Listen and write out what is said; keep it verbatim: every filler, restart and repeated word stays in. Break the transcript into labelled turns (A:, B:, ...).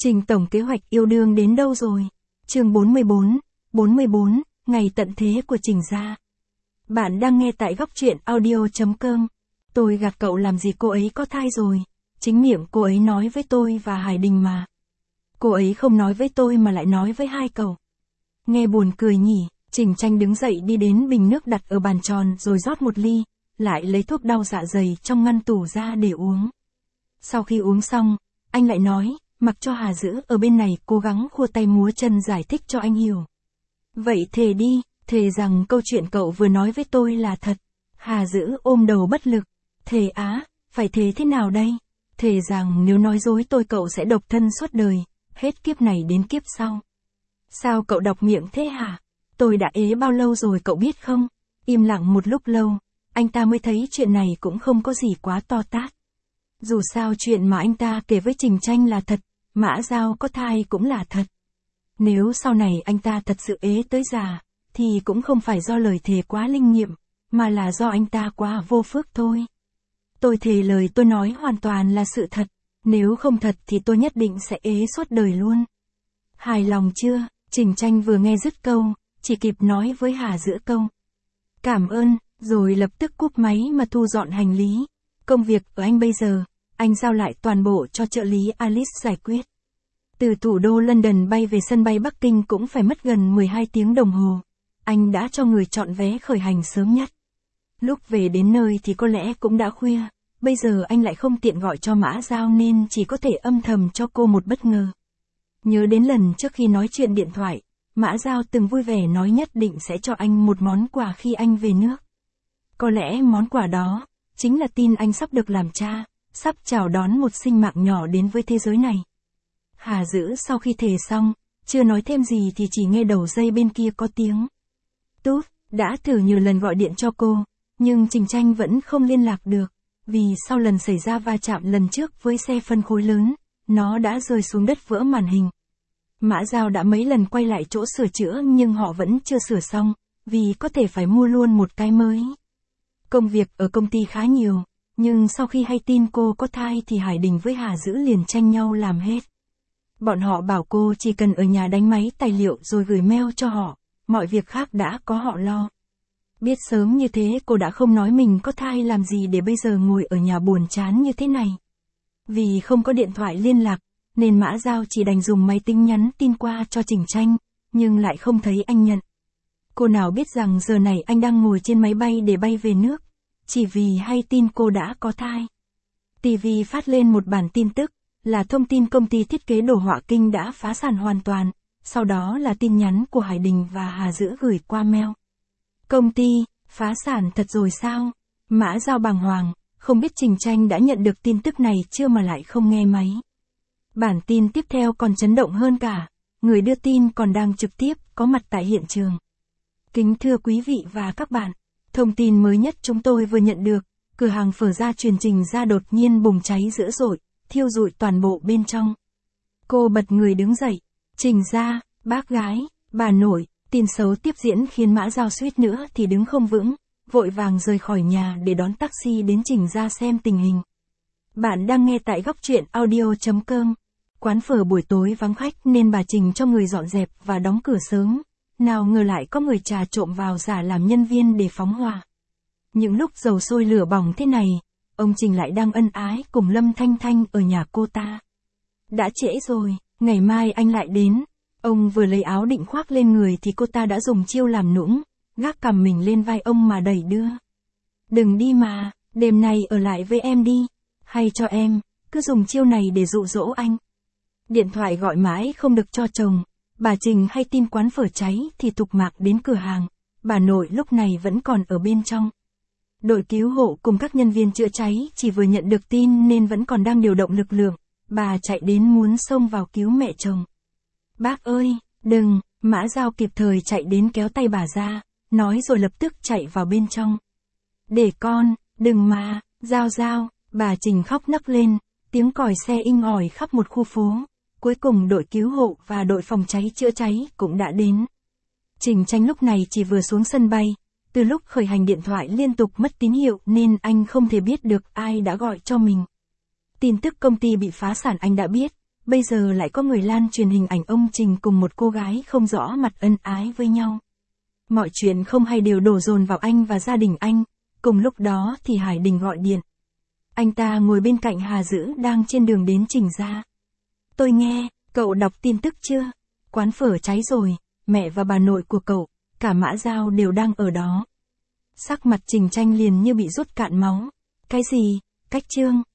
A: Trình tổng kế hoạch yêu đương đến đâu rồi? Chương bốn mươi bốn, bốn mươi bốn, ngày tận thế của Trình gia. Bạn đang nghe tại góc truyện audio chấm com. Tôi gạt cậu làm gì, cô ấy có thai rồi. Chính miệng cô ấy nói với tôi và Hải Đình mà. Cô ấy không nói với tôi mà lại nói với hai cậu. Nghe buồn cười nhỉ. Trình Tranh đứng dậy đi đến bình nước đặt ở bàn tròn rồi rót một ly, lại lấy thuốc đau dạ dày trong ngăn tủ ra để uống. Sau khi uống xong, anh lại nói, mặc cho Hà Dữ ở bên này cố gắng khua tay múa chân giải thích cho anh hiểu. Vậy thề đi, thề rằng câu chuyện cậu vừa nói với tôi là thật. Hà Dữ ôm đầu bất lực. Thề á, phải thề thế nào đây? Thề rằng nếu nói dối tôi cậu sẽ độc thân suốt đời, hết kiếp này đến kiếp sau. Sao cậu độc miệng thế hả? Tôi đã ế bao lâu rồi cậu biết không? Im lặng một lúc lâu, anh ta mới thấy chuyện này cũng không có gì quá to tát. Dù sao chuyện mà anh ta kể với Trình Tranh là thật, Mã Giao có thai cũng là thật. Nếu sau này anh ta thật sự ế tới già, thì cũng không phải do lời thề quá linh nghiệm, mà là do anh ta quá vô phước thôi. Tôi thề lời tôi nói hoàn toàn là sự thật, nếu không thật thì tôi nhất định sẽ ế suốt đời luôn. Hài lòng chưa? Trình Tranh vừa nghe dứt câu, chỉ kịp nói với Hà Dữ câu. Cảm ơn, rồi lập tức cúp máy mà thu dọn hành lý. Công việc ở anh bây giờ, anh giao lại toàn bộ cho trợ lý Alice giải quyết. Từ thủ đô London bay về sân bay Bắc Kinh cũng phải mất gần mười hai tiếng đồng hồ. Anh đã cho người chọn vé khởi hành sớm nhất. Lúc về đến nơi thì có lẽ cũng đã khuya, bây giờ anh lại không tiện gọi cho Mã Giao nên chỉ có thể âm thầm cho cô một bất ngờ. Nhớ đến lần trước khi nói chuyện điện thoại, Mã Giao từng vui vẻ nói nhất định sẽ cho anh một món quà khi anh về nước. Có lẽ món quà đó chính là tin anh sắp được làm cha, sắp chào đón một sinh mạng nhỏ đến với thế giới này. Hà Dữ sau khi thề xong, chưa nói thêm gì thì chỉ nghe đầu dây bên kia có tiếng. Tút, đã thử nhiều lần gọi điện cho cô, nhưng Trình Tranh vẫn không liên lạc được, vì sau lần xảy ra va chạm lần trước với xe phân khối lớn, nó đã rơi xuống đất vỡ màn hình. Mã Giao đã mấy lần quay lại chỗ sửa chữa nhưng họ vẫn chưa sửa xong, vì có thể phải mua luôn một cái mới. Công việc ở công ty khá nhiều, nhưng sau khi hay tin cô có thai thì Hải Đình với Hà Dữ liền tranh nhau làm hết. Bọn họ bảo cô chỉ cần ở nhà đánh máy tài liệu rồi gửi mail cho họ, mọi việc khác đã có họ lo. Biết sớm như thế cô đã không nói mình có thai làm gì để bây giờ ngồi ở nhà buồn chán như thế này. Vì không có điện thoại liên lạc, nên Mã Giao chỉ đành dùng máy tính nhắn tin qua cho Trình Tranh, nhưng lại không thấy anh nhận. Cô nào biết rằng giờ này anh đang ngồi trên máy bay để bay về nước, chỉ vì hay tin cô đã có thai. ti vi phát lên một bản tin tức, là thông tin công ty thiết kế đồ họa Kinh đã phá sản hoàn toàn, sau đó là tin nhắn của Hải Đình và Hà Dữ gửi qua mail. Công ty, phá sản thật rồi sao? Mã Giao bàng hoàng, không biết Trình Tranh đã nhận được tin tức này chưa mà lại không nghe máy. Bản tin tiếp theo còn chấn động hơn cả, người đưa tin còn đang trực tiếp có mặt tại hiện trường. Kính thưa quý vị và các bạn, thông tin mới nhất chúng tôi vừa nhận được, cửa hàng phở gia truyền Trình gia đột nhiên bùng cháy dữ dội, thiêu rụi toàn bộ bên trong. Cô bật người đứng dậy, Trình gia, bác gái, bà nội, tin xấu tiếp diễn khiến Mã Giao suýt nữa thì đứng không vững, vội vàng rời khỏi nhà để đón taxi đến Trình gia xem tình hình. Bạn đang nghe tại góc truyện audio chấm com. Quán phở buổi tối vắng khách nên bà Trình cho người dọn dẹp và đóng cửa sớm, nào ngờ lại có người trà trộn vào giả làm nhân viên để phóng hỏa. Những lúc dầu sôi lửa bỏng thế này, ông Trình lại đang ân ái cùng Lâm Thanh Thanh ở nhà cô ta. Đã trễ rồi, ngày mai anh lại đến. Ông vừa lấy áo định khoác lên người thì cô ta đã dùng chiêu làm nũng, gác cằm mình lên vai ông mà đẩy đưa. Đừng đi mà, đêm nay ở lại với em đi, hay cho em, cứ dùng chiêu này để dụ dỗ anh. Điện thoại gọi mãi không được cho chồng, bà Trình hay tin quán phở cháy thì thục mạc đến cửa hàng, bà nội lúc này vẫn còn ở bên trong. Đội cứu hộ cùng các nhân viên chữa cháy chỉ vừa nhận được tin nên vẫn còn đang điều động lực lượng, bà chạy đến muốn xông vào cứu mẹ chồng. Bác ơi, đừng, Mã Giao kịp thời chạy đến kéo tay bà ra, nói rồi lập tức chạy vào bên trong. Để con, đừng mà, Giao Giao, bà Trình khóc nấc lên, tiếng còi xe inh ỏi khắp một khu phố. Cuối cùng đội cứu hộ và đội phòng cháy chữa cháy cũng đã đến. Trình Tranh lúc này chỉ vừa xuống sân bay, từ lúc khởi hành điện thoại liên tục mất tín hiệu nên anh không thể biết được ai đã gọi cho mình. Tin tức công ty bị phá sản anh đã biết, bây giờ lại có người lan truyền hình ảnh ông Trình cùng một cô gái không rõ mặt ân ái với nhau. Mọi chuyện không hay đều đổ dồn vào anh và gia đình anh, cùng lúc đó thì Hải Đình gọi điện. Anh ta ngồi bên cạnh Hà Dữ đang trên đường đến Trình gia. Tôi nghe, cậu đọc tin tức chưa? Quán phở cháy rồi, mẹ và bà nội của cậu, cả Mã Giao đều đang ở đó. Sắc mặt Trình Tranh liền như bị rút cạn máu. Cái gì? Cách Trương?